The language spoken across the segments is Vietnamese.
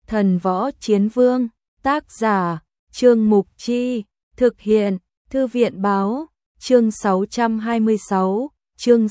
Thần Võ Chiến Vương, tác giả, Trương Mục Chi, thực hiện, Thư viện Báo, chương 626, chương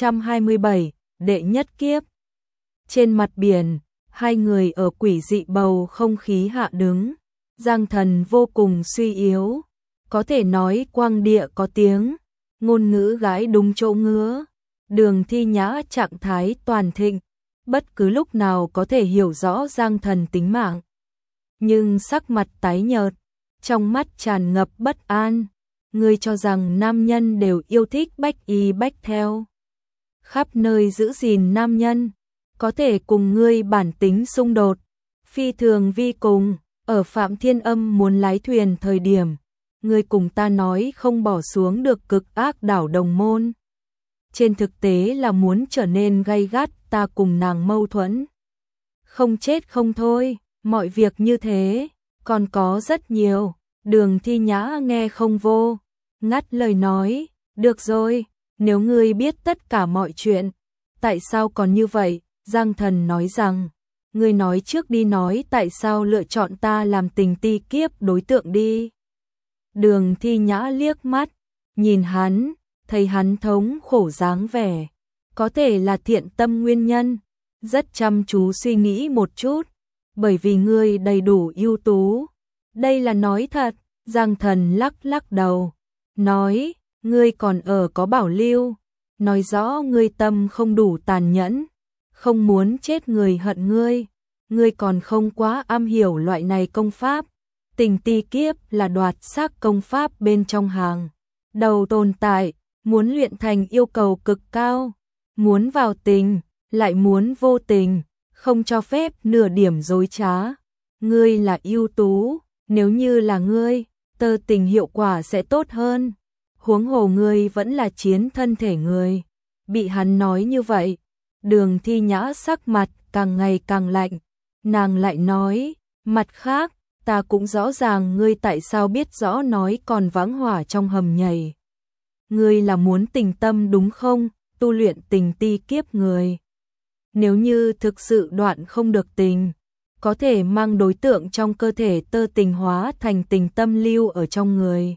627, đệ nhất kiếp. Trên mặt biển, hai người ở quỷ dị bầu không khí hạ đứng, Giang Thần vô cùng suy yếu, có thể nói quang địa có tiếng, ngôn ngữ gái đúng chỗ ngứa. Đường Thi Nhã trạng thái toàn thịnh, bất cứ lúc nào có thể hiểu rõ Giang Thần tính mạng. Nhưng sắc mặt tái nhợt, trong mắt tràn ngập bất an. Ngươi cho rằng nam nhân đều yêu thích bách y bách theo, khắp nơi giữ gìn nam nhân, có thể cùng ngươi bản tính xung đột, phi thường vi cùng. Ở Phạm Thiên Âm muốn lái thuyền thời điểm, ngươi cùng ta nói không bỏ xuống được cực ác đảo Đồng Môn. Trên thực tế là muốn trở nên gay gắt, ta cùng nàng mâu thuẫn. Không chết không thôi, mọi việc như thế, còn có rất nhiều. Đường Thi Nhã nghe không vô, ngắt lời nói, được rồi, nếu ngươi biết tất cả mọi chuyện, tại sao còn như vậy? Giang Thần nói rằng, ngươi nói trước đi, nói tại sao lựa chọn ta làm tình ti kiếp đối tượng đi. Đường Thi Nhã liếc mắt, nhìn hắn, thấy hắn thống khổ dáng vẻ, có thể là thiện tâm nguyên nhân, rất chăm chú suy nghĩ một chút, bởi vì ngươi đầy đủ ưu tú. Đây là nói thật. Giang Thần lắc lắc đầu, nói, ngươi còn có bảo lưu, nói rõ ngươi tâm không đủ tàn nhẫn, không muốn chết người hận ngươi còn không quá am hiểu loại này công pháp. Tình ti kiếp là đoạt xác công pháp bên trong hàng đầu tồn tại, muốn luyện thành yêu cầu cực cao, muốn vào tình, lại muốn vô tình, không cho phép nửa điểm dối trá. Ngươi là ưu tú, nếu như là ngươi, tơ tình hiệu quả sẽ tốt hơn. Huống hồ ngươi vẫn là chiến thân thể người. Bị hắn nói như vậy, Đường Thi Nhã sắc mặt càng ngày càng lạnh. Nàng lại nói, mặt khác, ta cũng rõ ràng ngươi tại sao biết rõ nói còn vãng hỏa trong hầm nhảy. Ngươi là muốn tình tâm đúng không? Tu luyện tình ti kiếp người. Nếu như thực sự đoạn không được tình, có thể mang đối tượng trong cơ thể tơ tình hóa thành tình tâm lưu ở trong người.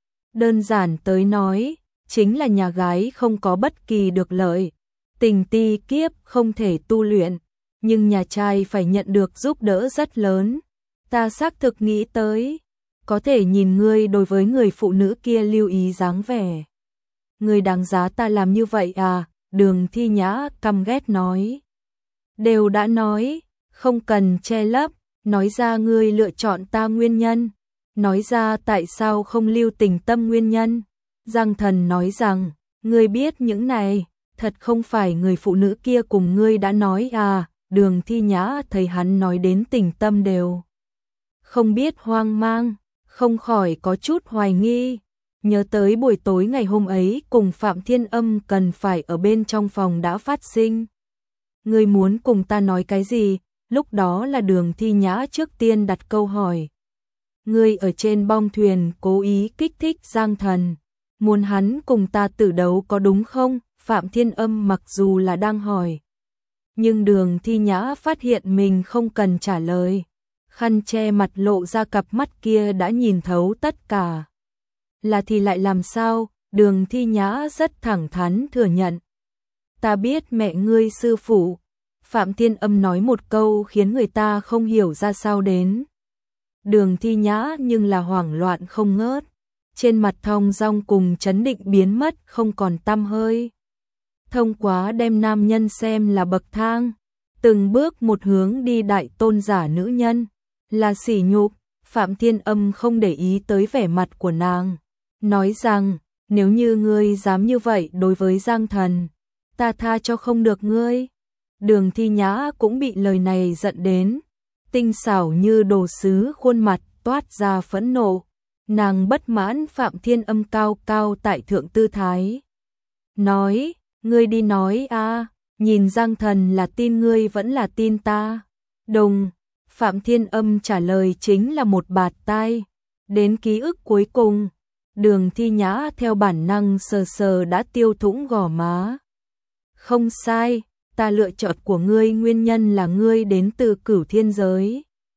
Đơn giản tới nói, chính là nhà gái không có bất kỳ được lợi. Tình ti kiếp không thể tu luyện, nhưng nhà trai phải nhận được giúp đỡ rất lớn. Ta xác thực nghĩ tới, có thể nhìn ngươi đối với người phụ nữ kia lưu ý dáng vẻ. Ngươi đáng giá ta làm như vậy à? Đường Thi Nhã căm ghét nói. Đều đã nói, không cần che lấp, nói ra ngươi lựa chọn ta nguyên nhân, nói ra tại sao không lưu tình tâm nguyên nhân. Giang Thần nói rằng, ngươi biết những này, thật không phải người phụ nữ kia cùng ngươi đã nói à? Đường Thi Nhã thấy hắn nói đến tình tâm đều không biết hoang mang, không khỏi có chút hoài nghi, nhớ tới buổi tối ngày hôm ấy cùng Phạm Thiên Âm cần phải ở bên trong phòng đã phát sinh. Ngươi muốn cùng ta nói cái gì? Lúc đó là Đường Thi Nhã trước tiên đặt câu hỏi. Ngươi ở trên bong thuyền cố ý kích thích Giang Thần, muốn hắn cùng ta tử đấu có đúng không? Phạm Thiên Âm mặc dù là đang hỏi, nhưng Đường Thi Nhã phát hiện mình không cần trả lời. Khăn che mặt lộ ra cặp mắt kia đã nhìn thấu tất cả. Là thì lại làm sao? Đường Thi Nhã rất thẳng thắn thừa nhận. Ta biết mẹ ngươi sư phụ. Phạm Thiên Âm nói một câu khiến người ta không hiểu ra sao đến. Đường Thi Nhã nhưng là hoảng loạn không ngớt. Trên mặt thong dong cùng chấn định biến mất không còn tăm hơi. Thông quá đem nam nhân xem là bậc thang, từng bước một hướng đi đại tôn giả nữ nhân, là sỉ nhục. Phạm Thiên Âm không để ý tới vẻ mặt của nàng, nói rằng, nếu như ngươi dám như vậy đối với Giang Thần, ta tha cho không được ngươi. Đường Thi Nhã cũng bị lời này giận đến, tinh xảo như đồ sứ khuôn mặt toát ra phẫn nộ. Nàng bất mãn Phạm Thiên Âm cao cao tại thượng tư thái, nói, ngươi đi nói a, nhìn Giang Thần là tin ngươi vẫn là tin ta? Đùng, Phạm Thiên Âm trả lời chính là một bạt tai. Đến ký ức cuối cùng, Đường Thi Nhã theo bản năng sờ sờ đã tiêu thủng gò má. Không sai, ta lựa chọn của ngươi nguyên nhân là ngươi đến từ Cửu Thiên giới.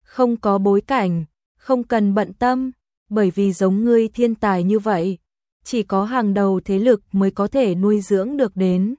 Không có bối cảnh, không cần bận tâm, bởi vì giống ngươi thiên tài như vậy, chỉ có hàng đầu thế lực mới có thể nuôi dưỡng được đến.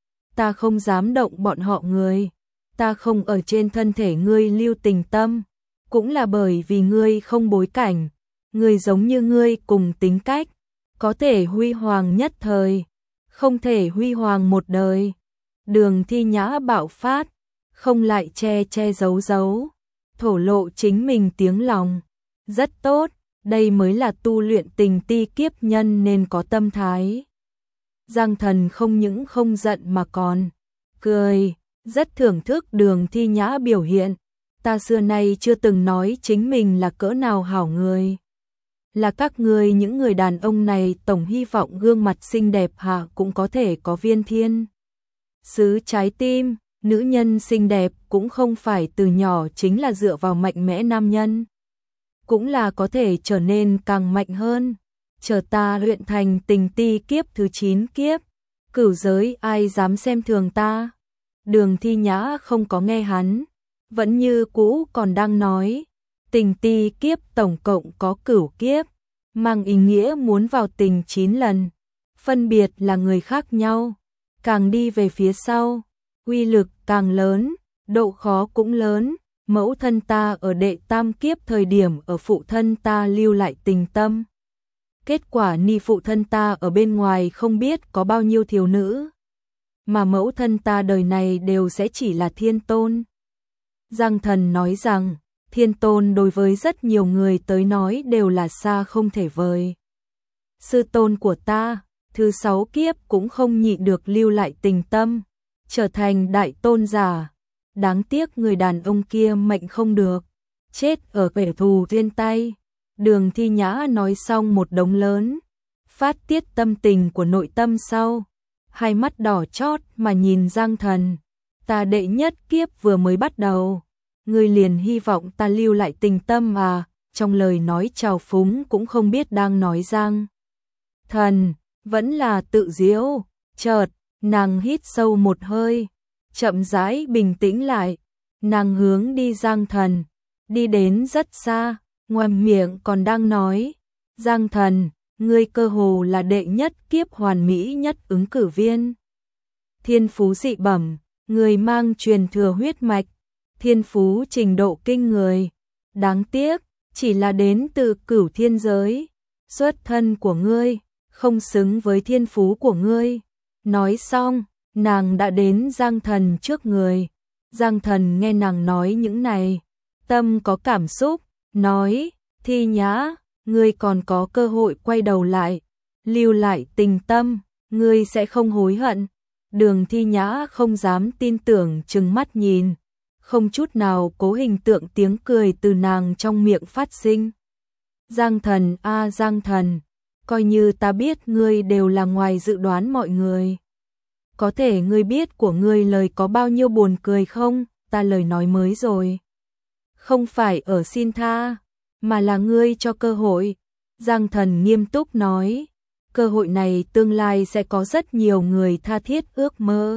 Ta không dám động bọn họ người, ta không ở trên thân thể ngươi lưu tình tâm, cũng là bởi vì ngươi không bối cảnh, người giống như ngươi cùng tính cách, có thể huy hoàng nhất thời, không thể huy hoàng một đời. Đường Thi Nhã bạo phát, không lại che giấu giấu, thổ lộ chính mình tiếng lòng. Rất tốt, đây mới là tu luyện tình ti kiếp nhân nên có tâm thái. Giang Thần không những không giận mà còn cười, rất thưởng thức Đường Thi Nhã biểu hiện. Ta xưa nay chưa từng nói chính mình là cỡ nào hảo người. Là các ngươi những người đàn ông này tổng hy vọng gương mặt xinh đẹp hạ cũng có thể có viên thiên sứ trái tim, nữ nhân xinh đẹp cũng không phải từ nhỏ chính là dựa vào mạnh mẽ nam nhân, cũng là có thể trở nên càng mạnh hơn. Chờ ta luyện thành tình ti kiếp thứ 9 kiếp, cửu giới ai dám xem thường ta. Đường Thi Nhã không có nghe hắn, vẫn như cũ còn đang nói, tình ti kiếp tổng cộng có cửu kiếp, mang ý nghĩa muốn vào tình 9 lần, phân biệt là người khác nhau, càng đi về phía sau, uy lực càng lớn, độ khó cũng lớn. Mẫu thân ta ở đệ tam kiếp thời điểm ở phụ thân ta lưu lại tình tâm. Kết quả ni phụ thân ta ở bên ngoài không biết có bao nhiêu thiếu nữ, mà mẫu thân ta đời này đều sẽ chỉ là thiên tôn. Giang Thần nói rằng, thiên tôn đối với rất nhiều người tới nói đều là xa không thể vời. Sư tôn của ta, thứ 6 kiếp cũng không nhịn được lưu lại tình tâm, trở thành đại tôn giả. Đáng tiếc người đàn ông kia mệnh không được, chết ở kẻ thù trên tay. Đường Thi Nhã nói xong một đống lớn, phát tiết tâm tình của nội tâm sau, hai mắt đỏ chót mà nhìn Giang Thần. Ta đệ nhất kiếp vừa mới bắt đầu, ngươi liền hy vọng ta lưu lại tình tâm à? Trong lời nói trào phúng cũng không biết đang nói Giang Thần, vẫn là tự giễu. Chợt, nàng hít sâu một hơi, chậm rãi bình tĩnh lại, nàng hướng đi Giang Thần, đi đến rất xa, ngoàm miệng còn đang nói, Giang Thần, ngươi cơ hồ là đệ nhất kiếp hoàn mỹ nhất ứng cử viên. Thiên phú dị bẩm, người mang truyền thừa huyết mạch, thiên phú trình độ kinh người, đáng tiếc, chỉ là đến từ cửu thiên giới, xuất thân của ngươi, không xứng với thiên phú của ngươi. Nói xong, nàng đã đến Giang Thần trước người. Giang Thần nghe nàng nói những này, tâm có cảm xúc, nói, Thi Nhã, ngươi còn có cơ hội quay đầu lại, lưu lại tình tâm, ngươi sẽ không hối hận. Đường Thi Nhã không dám tin tưởng trừng mắt nhìn, không chút nào cố hình tượng tiếng cười từ nàng trong miệng phát sinh. Giang Thần a Giang Thần, coi như ta biết ngươi đều là ngoài dự đoán mọi người. Có thể ngươi biết của ngươi lời có bao nhiêu buồn cười không? Ta lời nói mới rồi. Không phải ở xin tha, mà là ngươi cho cơ hội. Giang Thần nghiêm túc nói, cơ hội này tương lai sẽ có rất nhiều người tha thiết ước mơ.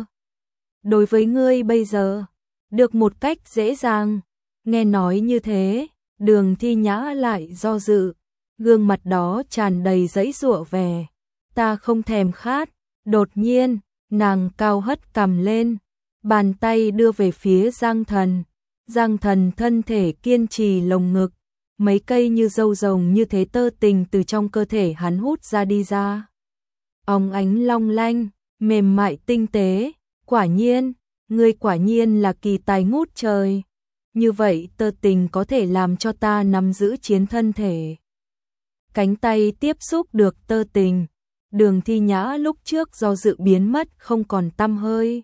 Đối với ngươi bây giờ, được một cách dễ dàng. Nghe nói như thế, Đường Thi Nhã lại do dự, gương mặt đó tràn đầy giãy giụa vẻ. Ta không thèm khát. Đột nhiên, nàng cao hất cằm lên, bàn tay đưa về phía Giang Thần. Giang Thần thân thể kiên trì lồng ngực, mấy cây như râu rồng như thế tơ tình từ trong cơ thể hắn hút ra đi ra. Óng ánh long lanh, mềm mại tinh tế, quả nhiên, ngươi quả nhiên là kỳ tài ngút trời. Như vậy tơ tình có thể làm cho ta nắm giữ chiến thân thể. Cánh tay tiếp xúc được tơ tình. Đường Thi Nhã lúc trước do dự biến mất không còn tăm hơi,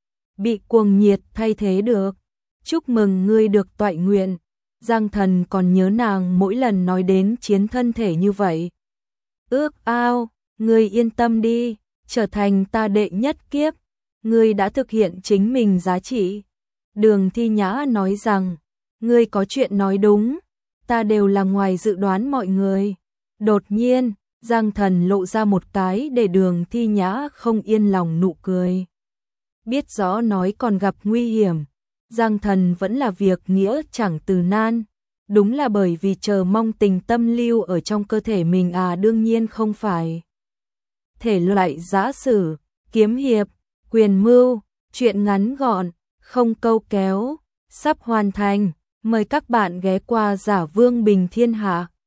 bị cuồng nhiệt thay thế được. Chúc mừng ngươi được toại nguyện. Giang Thần còn nhớ nàng mỗi lần nói đến chiến thân thể như vậy. Ước ao, ngươi yên tâm đi, trở thành ta đệ nhất kiếp, ngươi đã thực hiện chính mình giá trị. Đường Thi Nhã nói rằng, ngươi có chuyện nói đúng, ta đều là ngoài dự đoán mọi người. Đột nhiên, Giang Thần lộ ra một cái để Đường Thi Nhã không yên lòng nụ cười. Biết rõ nói còn gặp nguy hiểm, Giang Thần vẫn là việc nghĩa chẳng từ nan, đúng là bởi vì chờ mong tình tâm lưu ở trong cơ thể mình à, đương nhiên không phải. Thể loại giã sử, kiếm hiệp, quyền mưu, truyện ngắn gọn, không câu kéo, sắp hoàn thành. Mời các bạn ghé qua Giả Vương Bình Thiên Hạ.